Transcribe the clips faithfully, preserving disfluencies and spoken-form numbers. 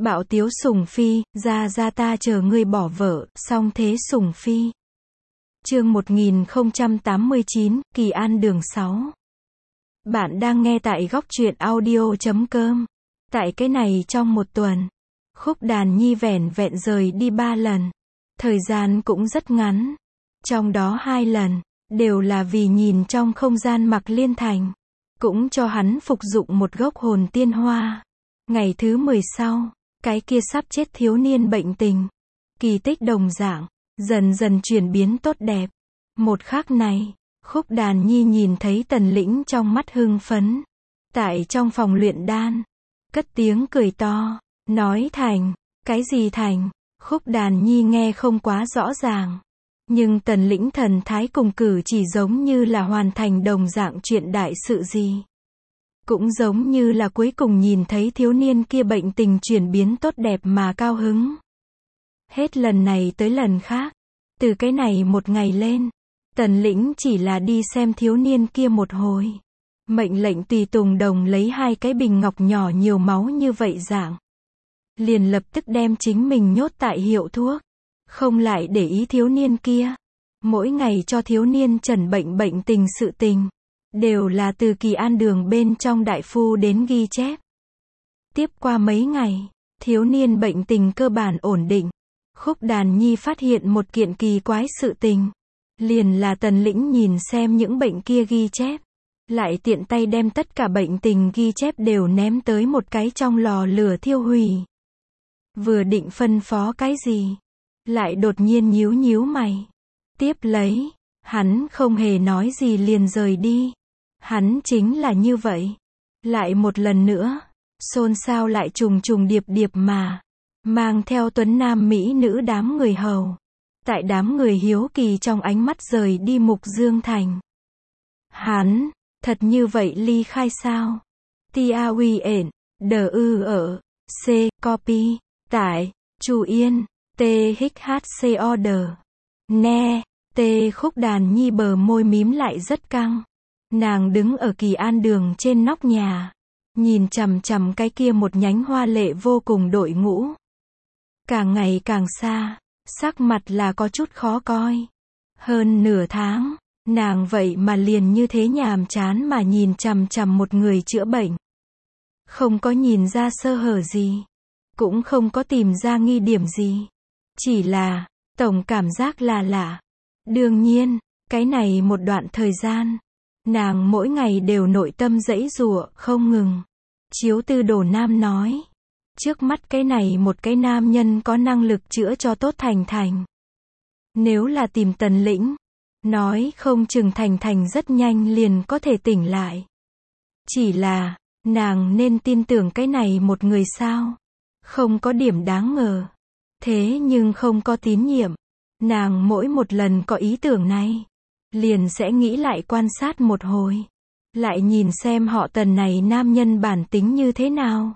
Bạo tiếu Sùng Phi, ra ra ta chờ ngươi bỏ vợ, song thế Sùng Phi. Chương một nghìn không trăm tám mươi chín, Kỳ An đường sáu. Bạn đang nghe tại góc truyện audio chấm com. Tại cái này trong một tuần, Khúc Đàn Nhi vẻn vẹn rời đi ba lần. Thời gian cũng rất ngắn. Trong đó hai lần, đều là vì nhìn trong không gian Mạc Liên Thành. Cũng cho hắn phục dụng một gốc hồn tiên hoa. Ngày thứ mười sau, cái kia sắp chết thiếu niên bệnh tình. Kỳ tích đồng dạng, dần dần chuyển biến tốt đẹp. Một khắc này, Khúc Đàn Nhi nhìn thấy Tần Lĩnh trong mắt hưng phấn. Tại trong phòng luyện đan, cất tiếng cười to, nói thành, cái gì thành? Khúc Đàn Nhi nghe không quá rõ ràng. Nhưng Tần Lĩnh thần thái cùng cử chỉ giống như là hoàn thành đồng dạng chuyện đại sự gì. Cũng giống như là cuối cùng nhìn thấy thiếu niên kia bệnh tình chuyển biến tốt đẹp mà cao hứng. Hết lần này tới lần khác, từ cái này một ngày lên, Tần Lĩnh chỉ là đi xem thiếu niên kia một hồi. Mệnh lệnh tùy tùng đồng lấy hai cái bình ngọc nhỏ nhiều máu như vậy dạng. Liền lập tức đem chính mình nhốt tại hiệu thuốc. Không lại để ý thiếu niên kia. Mỗi ngày cho thiếu niên trần bệnh bệnh tình sự tình. Đều là từ Kỳ An đường bên trong đại phu đến ghi chép. Tiếp qua mấy ngày, thiếu niên bệnh tình cơ bản ổn định. Khúc Đàn Nhi phát hiện một kiện kỳ quái sự tình. Liền là Tần Lĩnh nhìn xem những bệnh kia ghi chép. Lại tiện tay đem tất cả bệnh tình ghi chép đều ném tới một cái trong lò lửa thiêu hủy. Vừa định phân phó cái gì, lại đột nhiên nhíu nhíu mày. Tiếp lấy, hắn không hề nói gì liền rời đi. Hắn chính là như vậy. Lại một lần nữa, xôn xao lại trùng trùng điệp điệp mà, mang theo tuấn nam mỹ nữ đám người hầu. Tại đám người hiếu kỳ trong ánh mắt rời đi Mục Dương Thành. Hắn, thật như vậy ly khai sao? Tia uy ển, đờ ư ở, C, copy, tải, Chu Yên, T H H C order. Ne, T Khúc Đàn Nhi bờ môi mím lại rất căng. Nàng đứng ở Kỳ An đường trên nóc nhà. Nhìn chằm chằm cái kia một nhánh hoa lệ vô cùng đội ngũ. Càng ngày càng xa, sắc mặt là có chút khó coi. Hơn nửa tháng, nàng vậy mà liền như thế nhàm chán mà nhìn chằm chằm một người chữa bệnh. Không có nhìn ra sơ hở gì. Cũng không có tìm ra nghi điểm gì. Chỉ là, tổng cảm giác là lạ. Đương nhiên, cái này một đoạn thời gian, nàng mỗi ngày đều nội tâm giãy giụa không ngừng. Chiếu Tư Đồ Nam nói, trước mắt cái này một cái nam nhân có năng lực chữa cho tốt Thành Thành. Nếu là tìm Tần Lĩnh, nói không chừng Thành Thành rất nhanh liền có thể tỉnh lại. Chỉ là, nàng nên tin tưởng cái này một người sao? Không có điểm đáng ngờ. Thế nhưng không có tín nhiệm. Nàng mỗi một lần có ý tưởng này, liền sẽ nghĩ lại quan sát một hồi. Lại nhìn xem họ Tần này nam nhân bản tính như thế nào.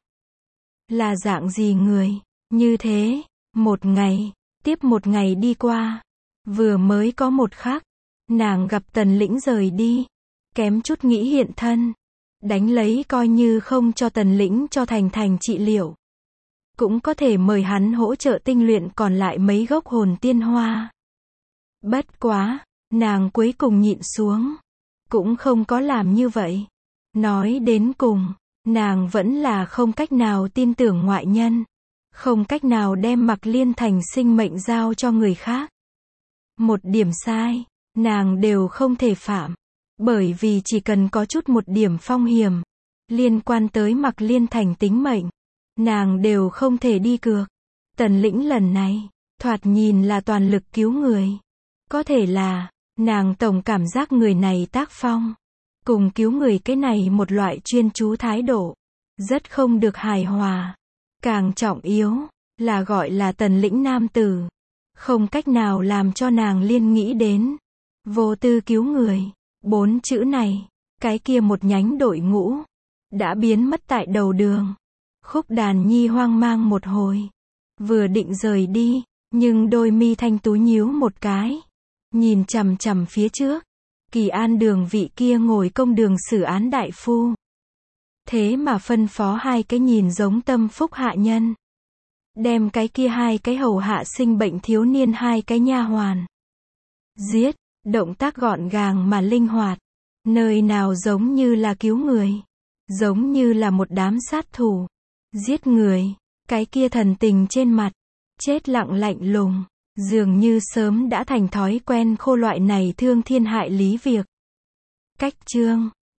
Là dạng gì người. Như thế, một ngày, tiếp một ngày đi qua. Vừa mới có một khắc, nàng gặp Tần Lĩnh rời đi. Kém chút nghĩ hiện thân. Đánh lấy coi như không cho Tần Lĩnh cho Thành Thành trị liệu. Cũng có thể mời hắn hỗ trợ tinh luyện còn lại mấy gốc hồn tiên hoa. Bất quá, nàng cuối cùng nhịn xuống. Cũng không có làm như vậy. Nói đến cùng, nàng vẫn là không cách nào tin tưởng ngoại nhân. Không cách nào đem Mạc Liên Thành sinh mệnh giao cho người khác. Một điểm sai, nàng đều không thể phạm. Bởi vì chỉ cần có chút một điểm phong hiểm, liên quan tới Mạc Liên Thành tính mệnh, nàng đều không thể đi cược. Tần Lĩnh lần này, thoạt nhìn là toàn lực cứu người. Có thể là, nàng tổng cảm giác người này tác phong, cùng cứu người cái này một loại chuyên chú thái độ, rất không được hài hòa. Càng trọng yếu, là gọi là Tần Lĩnh nam tử. Không cách nào làm cho nàng liên nghĩ đến. Vô tư cứu người. Bốn chữ này, cái kia một nhánh đội ngũ, đã biến mất tại đầu đường. Khúc Đàn Nhi hoang mang một hồi. Vừa định rời đi, nhưng đôi mi thanh tú nhíu một cái. Nhìn chằm chằm phía trước. Kỳ An đường vị kia ngồi công đường xử án đại phu. Thế mà phân phó hai cái nhìn giống tâm phúc hạ nhân. Đem cái kia hai cái hầu hạ sinh bệnh thiếu niên hai cái nha hoàn. Giết, động tác gọn gàng mà linh hoạt. Nơi nào giống như là cứu người. Giống như là một đám sát thủ. Giết người. Cái kia thần tình trên mặt. Chết lặng lạnh lùng. Dường như sớm đã thành thói quen khô loại này thương thiên hại lý việc. Cách chương